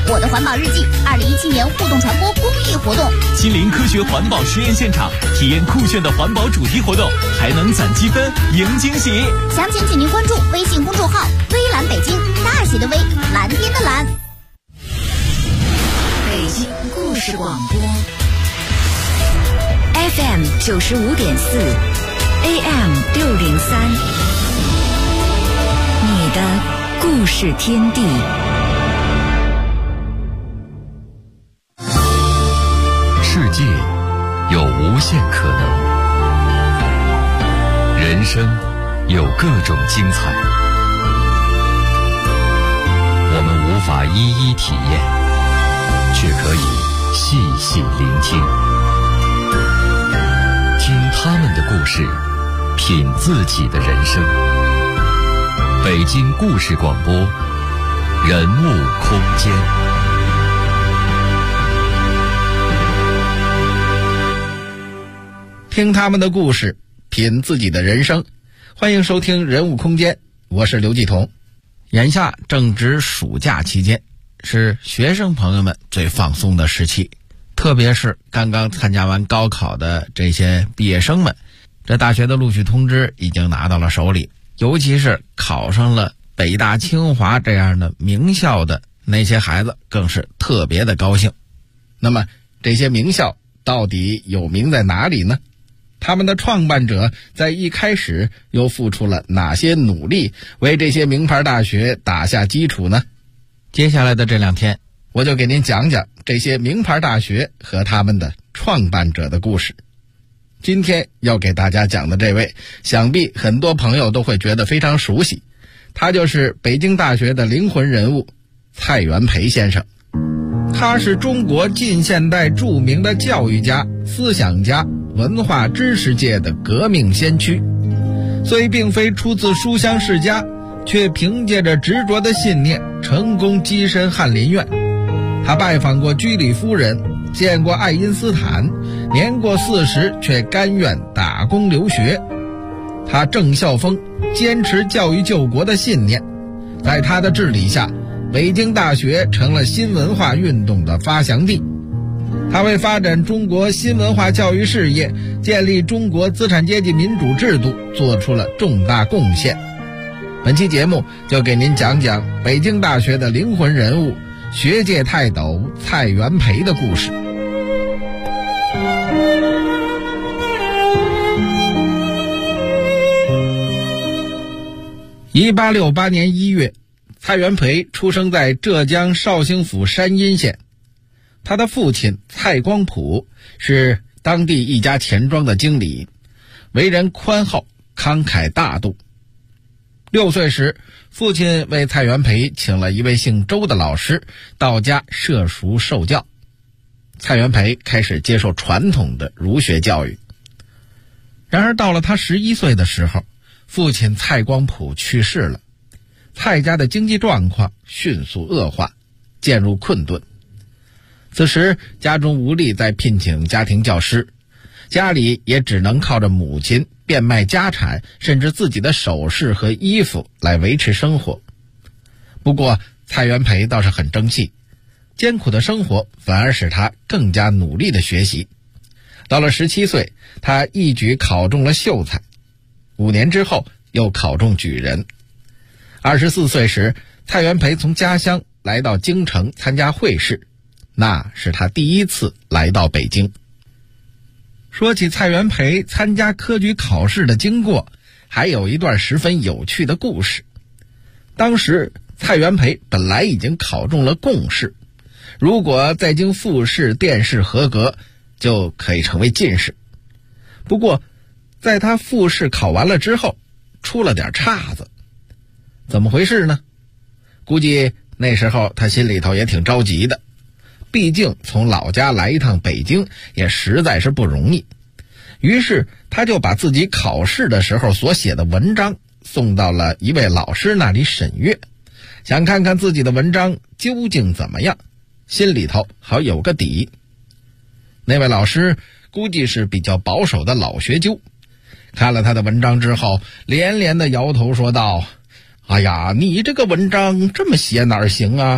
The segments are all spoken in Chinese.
我的环保日记2017年互动传播公益活动， 亲临科学环保实验现场，体验酷炫的环保主题活动，还能攒积分赢惊喜。 详情请您关注微信公众号微蓝北京，大写的微，蓝天的蓝。 北京故事广播 FM 95.4 AM 603，你的故事天地。 世界有无限可能，人生有各种精彩，我们无法一一体验，却可以细细聆听，听他们的故事，品自己的人生。北京故事广播，人物空间。 听他们的故事，品自己的人生。欢迎收听人物空间，我是刘继彤。眼下正值暑假期间，是学生朋友们最放松的时期，特别是刚刚参加完高考的这些毕业生们，这大学的录取通知已经拿到了手里，尤其是考上了北大清华这样的名校的那些孩子更是特别的高兴。那么这些名校到底有名在哪里呢？他们的创办者在一开始又付出了哪些努力，为这些名牌大学打下基础呢？接下来的这2天，我就给您讲讲这些名牌大学和他们的创办者的故事。今天要给大家讲的这位，想必很多朋友都会觉得非常熟悉，他就是北京大学的灵魂人物蔡元培先生。他是中国近现代著名的教育家、思想家、文化知识界的革命先驱，虽并非出自书香世家，却凭借着执着的信念成功跻身翰林院。他拜访过居里夫人，见过爱因斯坦，年过40却甘愿打工留学。他正校风，坚持教育救国的信念，在他的治理下，北京大学成了新文化运动的发祥地。他为发展中国新文化教育事业，建立中国资产阶级民主制度做出了重大贡献。本期节目就给您讲讲北京大学的灵魂人物、学界泰斗蔡元培的故事。1868年1月，蔡元培出生在浙江绍兴府山阴县。他的父亲蔡光甫是当地一家钱庄的经理，为人宽厚、慷慨大度。6岁时，父亲为蔡元培请了一位姓周的老师到家设塾受教。蔡元培开始接受传统的儒学教育。然而到了他11岁的时候，父亲蔡光甫去世了，蔡家的经济状况迅速恶化，渐入困顿。此时家中无力再聘请家庭教师，家里也只能靠着母亲变卖家产，甚至自己的首饰和衣服来维持生活。不过蔡元培倒是很争气，艰苦的生活反而使他更加努力的学习。到了17岁，他一举考中了秀才，5年之后又考中举人。24岁时，蔡元培从家乡来到京城参加会试，那是他第一次来到北京。说起蔡元培参加科举考试的经过，还有一段十分有趣的故事。当时蔡元培本来已经考中了贡士，如果再经复试、殿试合格，就可以成为进士。不过在他复试考完了之后，出了点岔子。怎么回事呢？估计那时候他心里头也挺着急的，毕竟从老家来一趟北京也实在是不容易。于是他就把自己考试的时候所写的文章送到了一位老师那里审阅，想看看自己的文章究竟怎么样，心里头好有个底。那位老师估计是比较保守的老学究，看了他的文章之后，连连的摇头说道：“哎呀，你这个文章这么写哪儿行啊？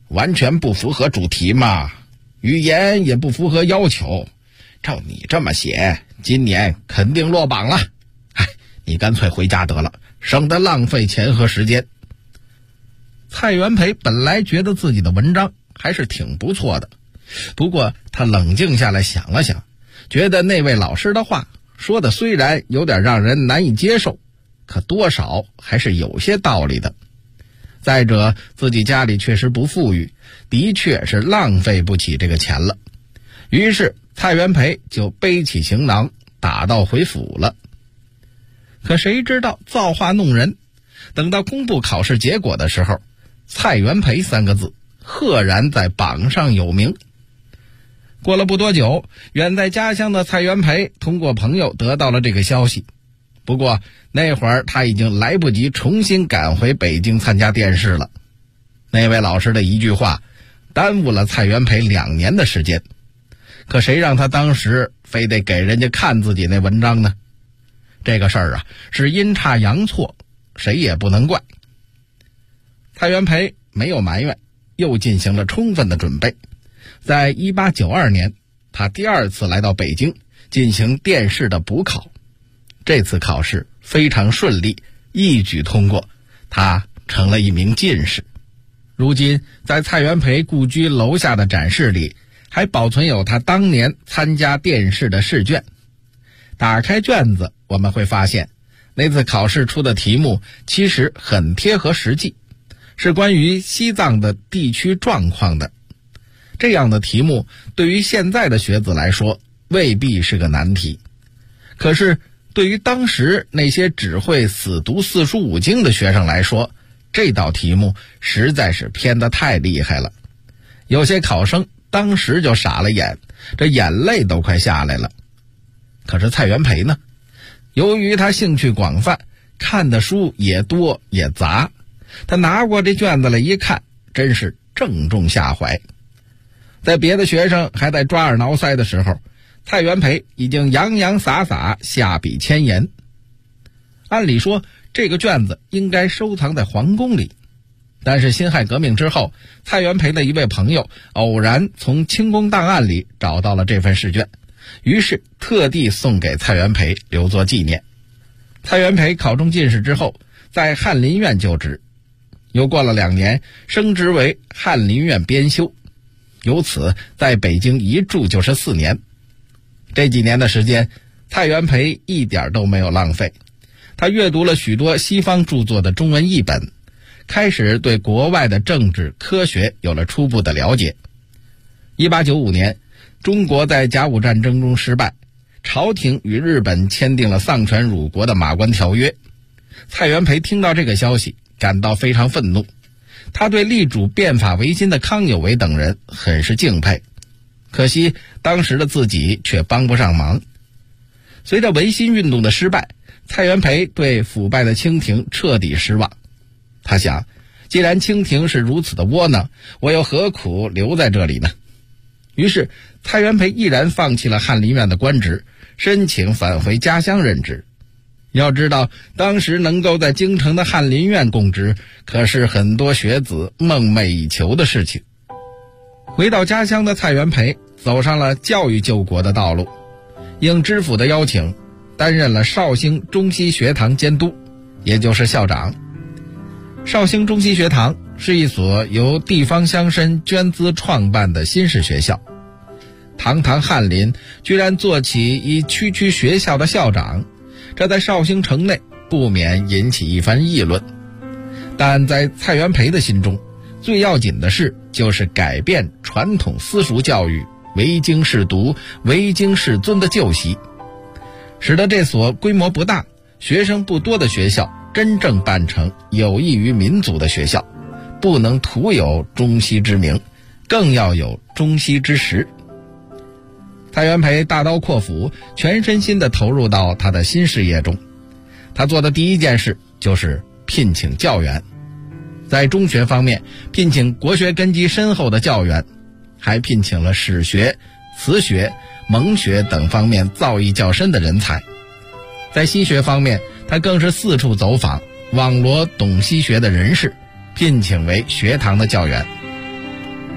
完全不符合主题嘛，语言也不符合要求。照你这么写，今年肯定落榜了。你干脆回家得了，省得浪费钱和时间。蔡元培本来觉得自己的文章还是挺不错的，不过他冷静下来想了想，觉得那位老师的话说的虽然有点让人难以接受，可多少还是有些道理的。再者，自己家里确实不富裕，的确是浪费不起这个钱了。于是蔡元培就背起行囊打道回府了。可谁知道造化弄人，等到公布考试结果的时候，蔡元培3个字赫然在榜上有名。过了不多久，远在家乡的蔡元培通过朋友得到了这个消息。不过那会儿他已经来不及重新赶回北京参加殿试了。那位老师的一句话耽误了蔡元培2年的时间。可谁让他当时非得给人家看自己那文章呢？这个事儿是阴差阳错，谁也不能怪。蔡元培没有埋怨，又进行了充分的准备。在1892年，他第2次来到北京进行殿试的补考。这次考试非常顺利，一举通过，他成了一名进士。如今在蔡元培故居楼下的展示里，还保存有他当年参加殿试的试卷。打开卷子，我们会发现那次考试出的题目其实很贴合实际，是关于西藏的地区状况的。这样的题目对于现在的学子来说未必是个难题，可是对于当时那些只会死读4书5经的学生来说，这道题目实在是偏得太厉害了。有些考生当时就傻了眼，这眼泪都快下来了。可是蔡元培呢，由于他兴趣广泛，看的书也多也杂，他拿过这卷子来一看，真是正中下怀。在别的学生还在抓耳挠腮的时候，蔡元培已经洋洋洒洒下笔千言。按理说这个卷子应该收藏在皇宫里，但是辛亥革命之后，蔡元培的一位朋友偶然从清宫档案里找到了这份试卷，于是特地送给蔡元培留作纪念。蔡元培考中进士之后，在翰林院就职，又过了2年，升职为翰林院编修，由此在北京一住就是4年。这几年的时间，蔡元培一点都没有浪费。他阅读了许多西方著作的中文译本，开始对国外的政治科学有了初步的了解。1895年，中国在甲午战争中失败，朝廷与日本签订了丧权辱国的马关条约。蔡元培听到这个消息，感到非常愤怒。他对力主变法维新的康有为等人很是敬佩，可惜当时的自己却帮不上忙。随着维新运动的失败，蔡元培对腐败的清廷彻底失望。他想，既然清廷是如此的窝囊，我又何苦留在这里呢？于是蔡元培毅然放弃了翰林院的官职，申请返回家乡任职。要知道，当时能够在京城的翰林院供职，可是很多学子梦寐以求的事情。回到家乡的蔡元培走上了教育救国的道路，应知府的邀请，担任了绍兴中西学堂监督，也就是校长。绍兴中西学堂是一所由地方乡绅捐资创办的新式学校。堂堂翰林居然做起一区区学校的校长，这在绍兴城内不免引起一番议论。但在蔡元培的心中，最要紧的事就是改变传统私塾教育唯经是读唯经是尊的旧习，使得这所规模不大学生不多的学校真正办成有益于民族的学校，不能徒有中西之名，更要有中西之实。蔡元培大刀阔斧，全身心地投入到他的新事业中。他做的第一件事就是聘请教员。在中学方面，聘请国学根基深厚的教员，还聘请了史学、词学、蒙学等方面造诣较深的人才。在西学方面，他更是四处走访，网罗懂西学的人士，聘请为学堂的教员。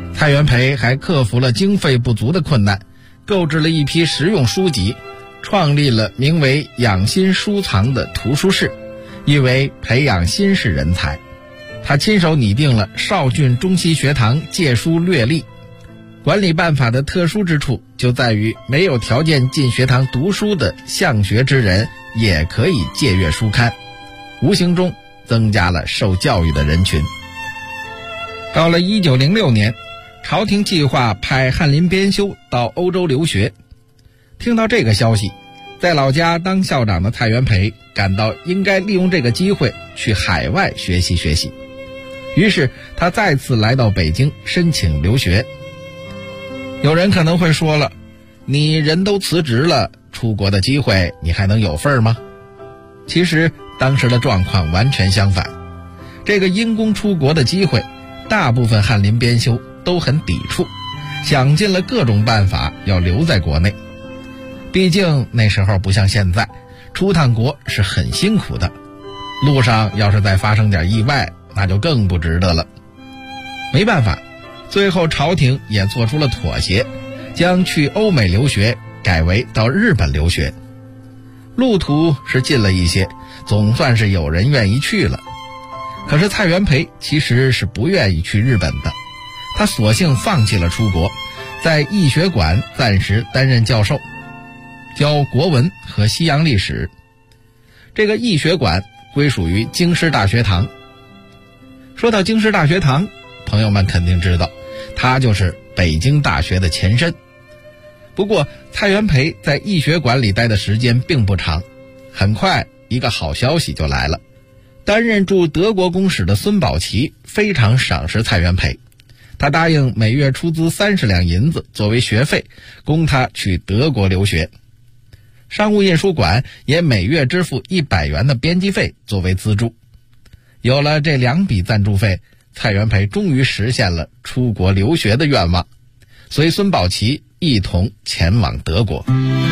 蔡元培还克服了经费不足的困难，购置了一批实用书籍，创立了名为养心书藏的图书室，意为培养新式人才。他亲手拟定了少郡中西学堂借书略例。管理办法的特殊之处就在于，没有条件进学堂读书的向学之人也可以借阅书刊，无形中增加了受教育的人群。到了1906年，朝廷计划派翰林编修到欧洲留学。听到这个消息，在老家当校长的蔡元培感到应该利用这个机会去海外学习学习，于是他再次来到北京申请留学。有人可能会说了，你人都辞职了，出国的机会你还能有份吗？其实当时的状况完全相反，这个因公出国的机会，大部分翰林编修都很抵触，想尽了各种办法要留在国内。毕竟那时候不像现在，出趟国是很辛苦的，路上要是再发生点意外，那就更不值得了。没办法，最后朝廷也做出了妥协，将去欧美留学改为到日本留学。路途是近了一些，总算是有人愿意去了。可是蔡元培其实是不愿意去日本的，他索性放弃了出国，在义学馆暂时担任教授，教国文和西洋历史。这个义学馆归属于京师大学堂。说到京师大学堂，朋友们肯定知道，它就是北京大学的前身。不过蔡元培在义学馆里待的时间并不长，很快一个好消息就来了。担任驻德国公使的孙宝琦非常赏识蔡元培，他答应每月出资30两银子作为学费，供他去德国留学。商务印书馆也每月支付100元的编辑费作为资助。有了这2笔赞助费，蔡元培终于实现了出国留学的愿望，随孙宝琦一同前往德国。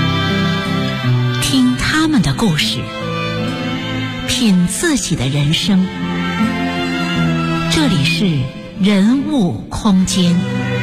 听他们的故事，品自己的人生。这里是人物空间。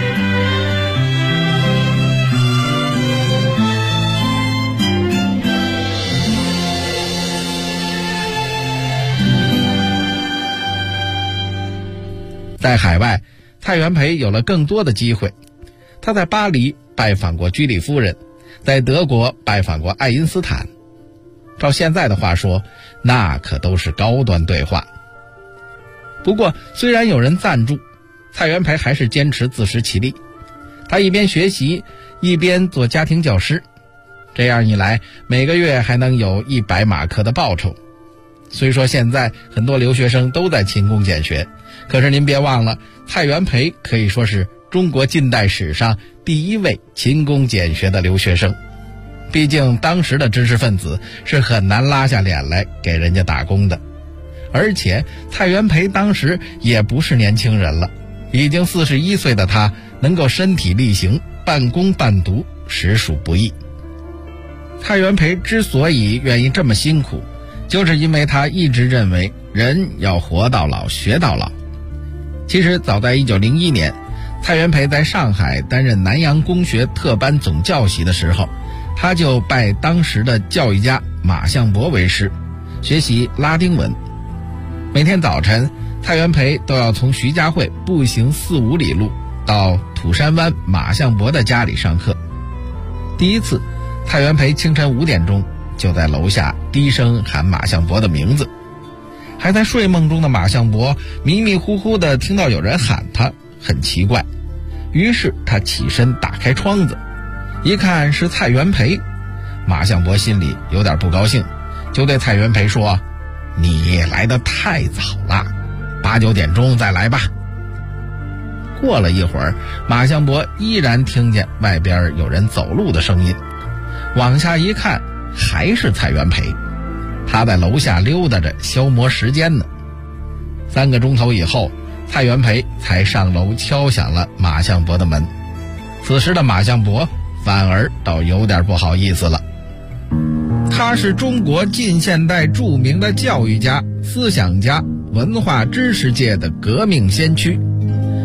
在海外，蔡元培有了更多的机会。他在巴黎拜访过居里夫人，在德国拜访过爱因斯坦。照现在的话说，那可都是高端对话。不过虽然有人赞助，蔡元培还是坚持自食其力。他一边学习，一边做家庭教师，这样一来，每个月还能有100马克的报酬。虽说现在很多留学生都在勤工俭学，可是您别忘了，蔡元培可以说是中国近代史上第一位勤工俭学的留学生。毕竟当时的知识分子是很难拉下脸来给人家打工的。而且蔡元培当时也不是年轻人了，已经41岁的他能够身体力行，半工半读，实属不易。蔡元培之所以愿意这么辛苦，就是因为他一直认为人要活到老学到老。其实早在1901年，蔡元培在上海担任南洋公学特班总教习的时候，他就拜当时的教育家马相伯为师，学习拉丁文。每天早晨，蔡元培都要从徐家汇步行4-5里路到土山湾马相伯的家里上课。第一次，蔡元培清晨5点钟就在楼下低声喊马相伯的名字。还在睡梦中的马相伯迷迷糊糊地听到有人喊他，很奇怪，于是他起身打开窗子，一看是蔡元培。马相伯心里有点不高兴，就对蔡元培说，你来得太早了，8-9点钟再来吧。过了一会儿，马相伯依然听见外边有人走路的声音，往下一看，还是蔡元培，他在楼下溜达着消磨时间呢。3个钟头以后，蔡元培才上楼敲响了马相伯的门。此时的马相伯反而倒有点不好意思了。他是中国近现代著名的教育家、思想家、文化知识界的革命先驱。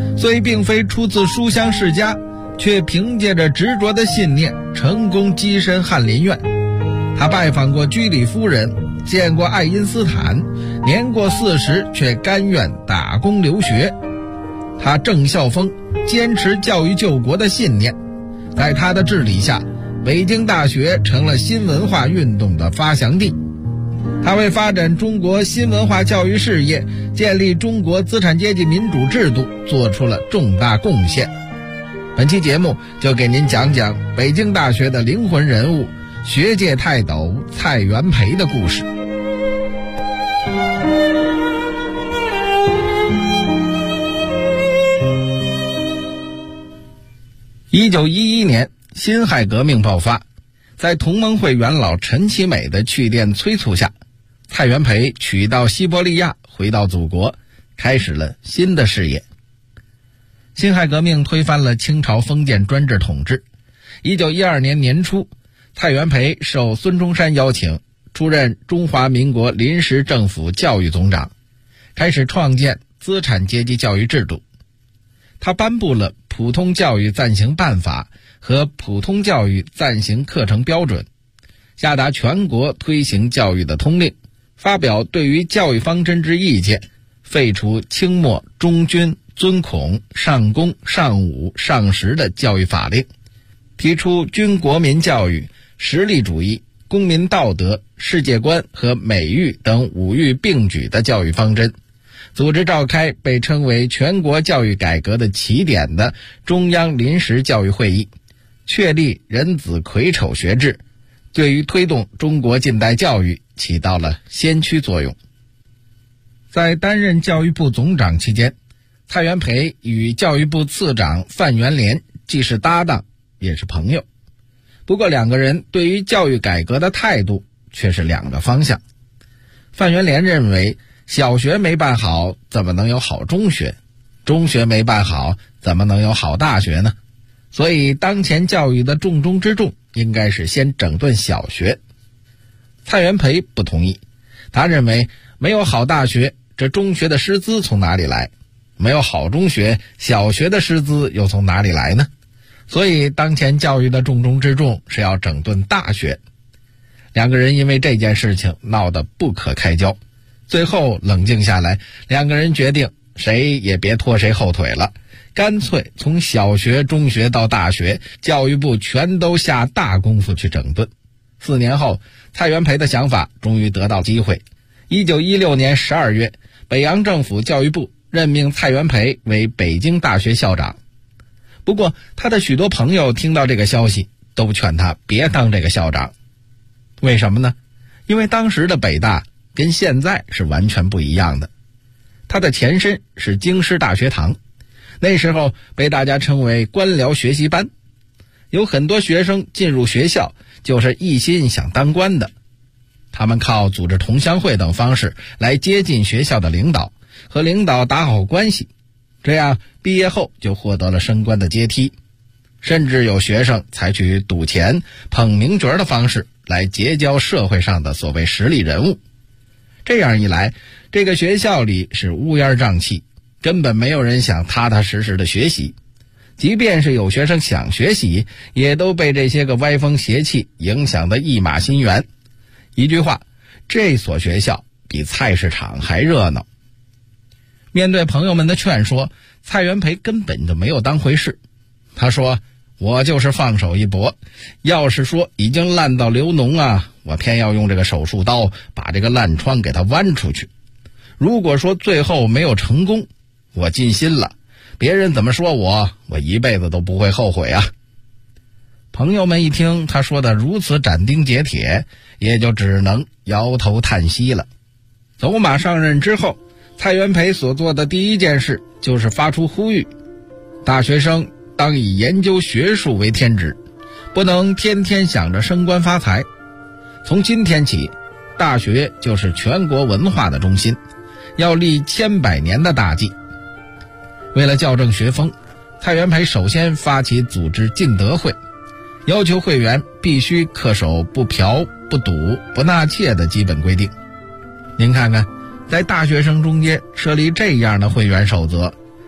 虽并非出自书香世家，却凭借着执着的信念成功跻身翰林院。他拜访过居里夫人，见过爱因斯坦，年过40却甘愿打工留学。他郑孝风坚持教育救国的信念，在他的治理下，北京大学成了新文化运动的发祥地。他为发展中国新文化教育事业，建立中国资产阶级民主制度做出了重大贡献。本期节目就给您讲讲北京大学的灵魂人物，学界泰斗蔡元培的故事。1911年，辛亥革命爆发，在同盟会元老陈其美的去电催促下，蔡元培取道西伯利亚，回到祖国，开始了新的事业。辛亥革命推翻了清朝封建专制统治。1912年年初，蔡元培受孙中山邀请，出任中华民国临时政府教育总长，开始创建资产阶级教育制度。他颁布了普通教育暂行办法和普通教育暂行课程标准，下达全国推行教育的通令，发表对于教育方针之意见，废除清末中军、尊孔、上公、上武、上实的教育法令，提出军国民教育、实力主义、公民道德、世界观和美育等5育并举的教育方针，组织召开被称为全国教育改革的起点的中央临时教育会议，确立人子癸丑学制，对于推动中国近代教育起到了先驱作用。在担任教育部总长期间，蔡元培与教育部次长范元濂既是搭档也是朋友，不过两个人对于教育改革的态度却是两个方向。范元濂认为，小学没办好，怎么能有好中学？中学没办好，怎么能有好大学呢？所以当前教育的重中之重应该是先整顿小学。蔡元培不同意，他认为没有好大学，这中学的师资从哪里来？没有好中学，小学的师资又从哪里来呢？所以当前教育的重中之重是要整顿大学。两个人因为这件事情闹得不可开交，最后冷静下来，两个人决定谁也别拖谁后腿了，干脆从小学、中学到大学，教育部全都下大功夫去整顿。4年后，蔡元培的想法终于得到机会。1916年12月，北洋政府教育部任命蔡元培为北京大学校长。不过他的许多朋友听到这个消息，都劝他别当这个校长。为什么呢？因为当时的北大跟现在是完全不一样的。它的前身是京师大学堂，那时候被大家称为官僚学习班，有很多学生进入学校就是一心想当官的。他们靠组织同乡会等方式来接近学校的领导，和领导打好关系，这样毕业后就获得了升官的阶梯。甚至有学生采取赌钱、捧名角的方式来结交社会上的所谓实力人物。这样一来，这个学校里是乌烟瘴气，根本没有人想踏踏实实的学习。即便是有学生想学习，也都被这些个歪风邪气影响得一马心猿。一句话，这所学校比菜市场还热闹。面对朋友们的劝说，蔡元培根本就没有当回事。他说，我就是放手一搏，要是说已经烂到流脓啊，我偏要用这个手术刀把这个烂疮给它剜出去。如果说最后没有成功，我尽心了，别人怎么说我一辈子都不会后悔啊。朋友们一听他说的如此斩钉截铁，也就只能摇头叹息了。走马上任之后，蔡元培所做的第一件事就是发出呼吁，大学生当以研究学术为天职，不能天天想着升官发财。从今天起，大学就是全国文化的中心，要立千百年的大计。为了校正学风，蔡元培首先发起组织进德会，要求会员必须恪守不嫖、不赌、不纳妾的基本规定。您看看，在大学生中间设立这样的会员守则，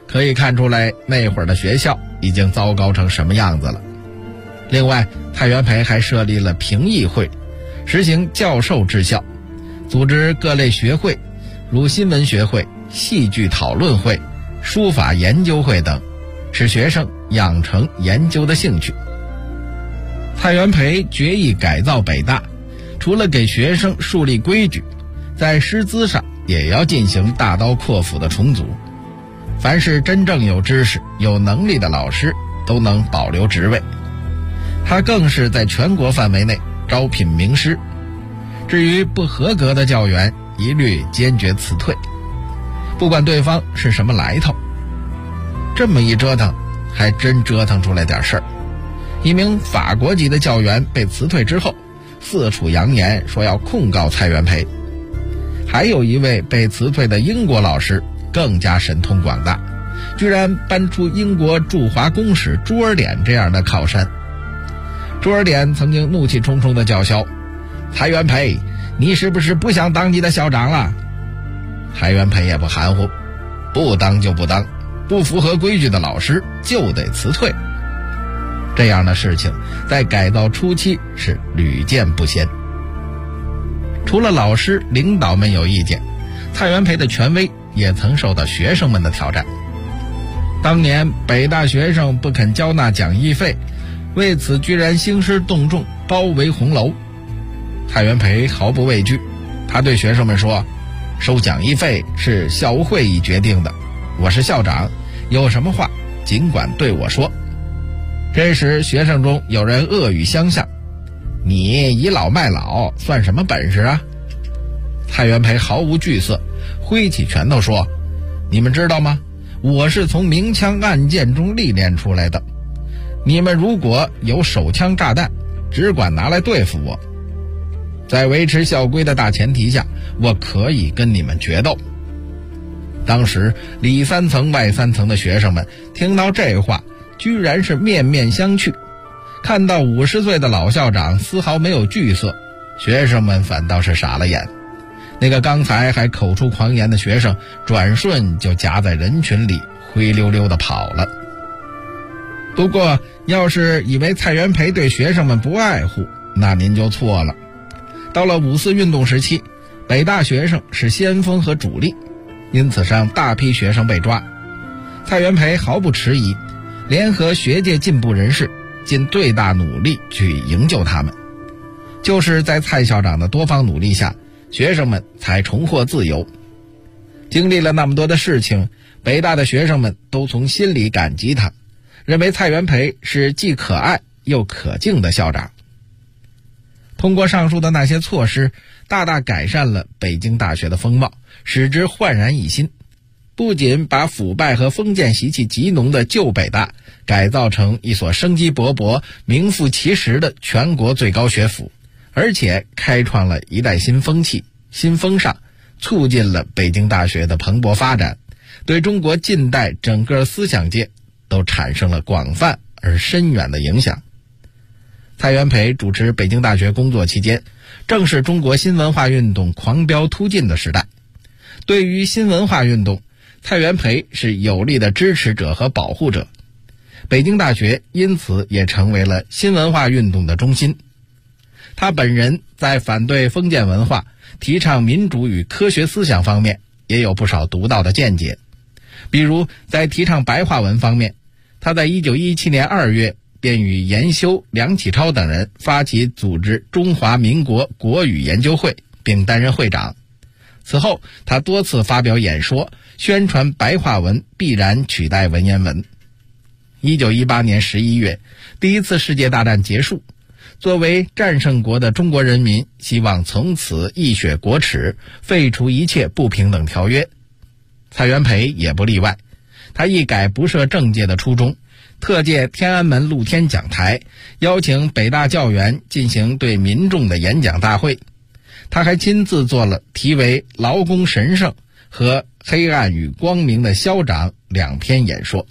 可以看出来那会儿的学校已经糟糕成什么样子了。另外，蔡元培还设立了评议会，实行教授治校，组织各类学会，如新闻学会、戏剧讨论会、书法研究会等，使学生养成研究的兴趣。蔡元培决意改造北大，除了给学生树立规矩，在师资上也要进行大刀阔斧的重组。凡是真正有知识、有能力的老师都能保留职位。他更是在全国范围内招聘名师，至于不合格的教员，一律坚决辞退，不管对方是什么来头。这么一折腾，还真折腾出来点事儿。一名法国籍的教员被辞退之后，四处扬言说要控告蔡元培。还有一位被辞退的英国老师更加神通广大，居然搬出英国驻华公使朱尔典这样的靠山。朱尔典曾经怒气冲冲地叫嚣：蔡元培，你是不是不想当你的校长了？蔡元培也不含糊，不当就不当，不符合规矩的老师就得辞退。这样的事情在改造初期是屡见不鲜。除了老师领导们有意见，蔡元培的权威也曾受到学生们的挑战。当年北大学生不肯交纳讲义费，为此居然兴师动众，包围红楼。蔡元培毫不畏惧，他对学生们说：收讲义费是校务会议决定的，我是校长，有什么话尽管对我说。这时学生中有人恶语相向：你倚老卖老算什么本事啊？蔡元培毫无惧色，挥起拳头说：你们知道吗？我是从明枪暗箭中历练出来的，你们如果有手枪炸弹，只管拿来对付我。在维持校规的大前提下，我可以跟你们决斗。当时里三层外三层的学生们听到这话，居然是面面相觑。看到50岁的老校长丝毫没有惧色，学生们反倒是傻了眼。那个刚才还口出狂言的学生，转瞬就夹在人群里灰溜溜地跑了。不过要是以为蔡元培对学生们不爱护，那您就错了。到了5·4运动时期，北大学生是先锋和主力，因此上大批学生被抓。蔡元培毫不迟疑，联合学界进步人士，尽最大努力去营救他们。就是在蔡校长的多方努力下，学生们才重获自由。经历了那么多的事情，北大的学生们都从心里感激他，认为蔡元培是既可爱又可敬的校长。通过上述的那些措施，大大改善了北京大学的风貌，使之焕然一新。不仅把腐败和封建习气极浓的旧北大改造成一所生机勃勃、名副其实的全国最高学府，而且开创了一代新风气、新风尚，促进了北京大学的蓬勃发展，对中国近代整个思想界都产生了广泛而深远的影响。蔡元培主持北京大学工作期间，正是中国新文化运动狂飙突进的时代。对于新文化运动，蔡元培是有力的支持者和保护者，北京大学因此也成为了新文化运动的中心。他本人在反对封建文化、提倡民主与科学思想方面也有不少独到的见解。比如在提倡白话文方面，他在1917年2月便与严修、梁启超等人发起组织中华民国国语研究会，并担任会长。此后他多次发表演说，宣传白话文必然取代文言文。1918年11月，第一次世界大战结束，作为战胜国的中国人民希望从此一雪国耻，废除一切不平等条约。蔡元培也不例外，他一改不设政界的初衷，特借天安门露天讲台，邀请北大教员进行对民众的演讲大会。他还亲自做了题为《劳工神圣》和《黑暗与光明的校长》2篇演说。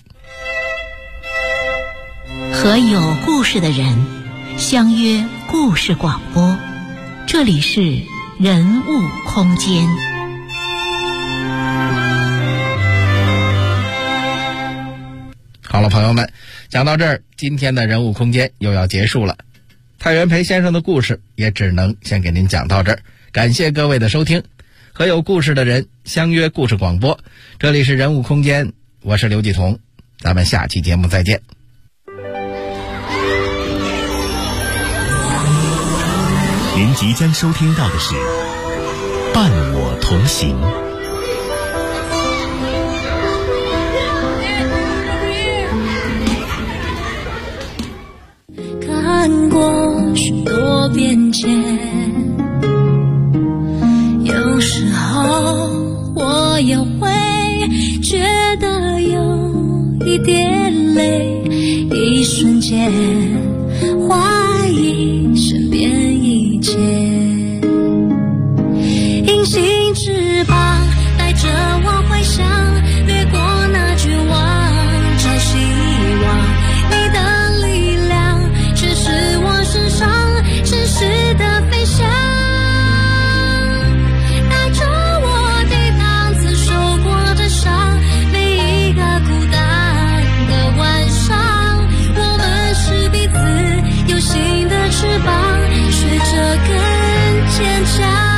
和有故事的人相约故事广播，这里是人物空间。 好了，朋友们，讲到这儿，今天的人物空间又要结束了。蔡元培先生的故事也只能先给您讲到这儿，感谢各位的收听，和有故事的人相约故事广播，这里是人物空间，我是刘继彤，咱们下期节目再见。 您即将收听到的是伴我同行。 看过许多变迁，有时候我也会觉得有一点累，一瞬间怀疑身边一切，隐形翅膀带着我回想，掠过那绝望，找希望，你的力量却是我身上真实的飞翔，带着我抵挡曾受过的伤，每一个孤单的晚上，我们是彼此有新的翅膀，学着更坚强。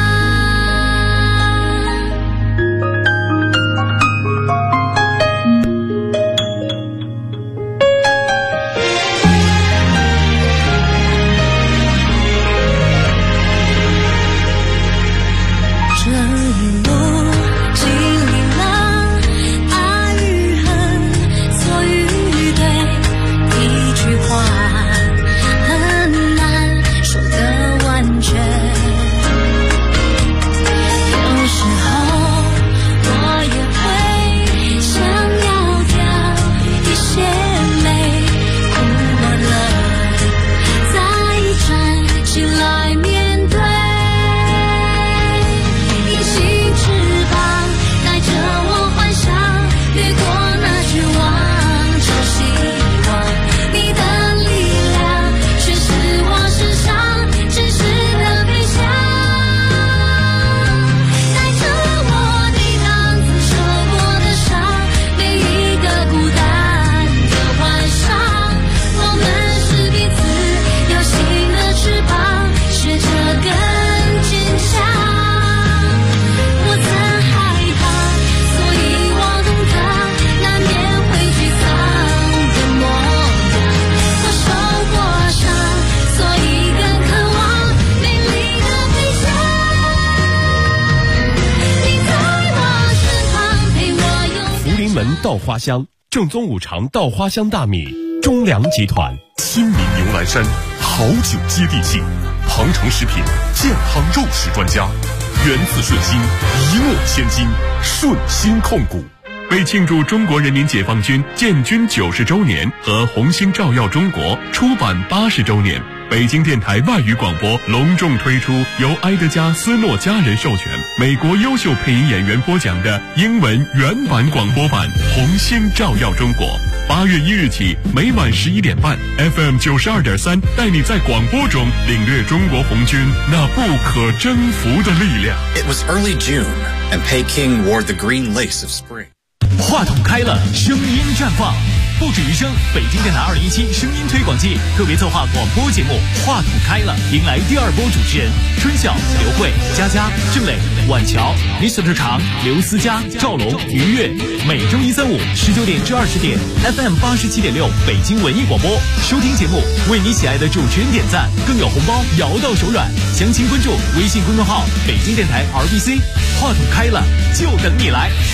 稻花香正宗五常稻花香大米，中粮集团亲民牛栏山好酒接地气，庞城食品健康肉食专家，源自顺心，一诺千金，顺心控股。为庆祝中国人民解放军建军90周年和红星照耀中国出版80周年，北京电台外语广播隆重推出由埃德加·斯诺家人授权、美国优秀配音演员播讲的英文原版广播版《红星照耀中国》。8月1日起，每晚11点半 ，FM 92.3带你在广播中领略中国红军那不可征服的力量。 It was early June, and Peking wore the green lace of spring. 话筒开了，声音绽放，不止于声。北京电台2017声音推广季特别策划广播节目《话筒开了》，迎来第2波主持人春晓、刘慧、佳佳、郑磊、婉乔、Mr. 常、刘思佳、赵龙、于越。每周1、3、5 19点至20点 ，FM 87.6北京文艺广播。收听节目，为你喜爱的主持人点赞，更有红包摇到手软。详情关注微信公众号北京电台 RBC。话筒开了，就等你来。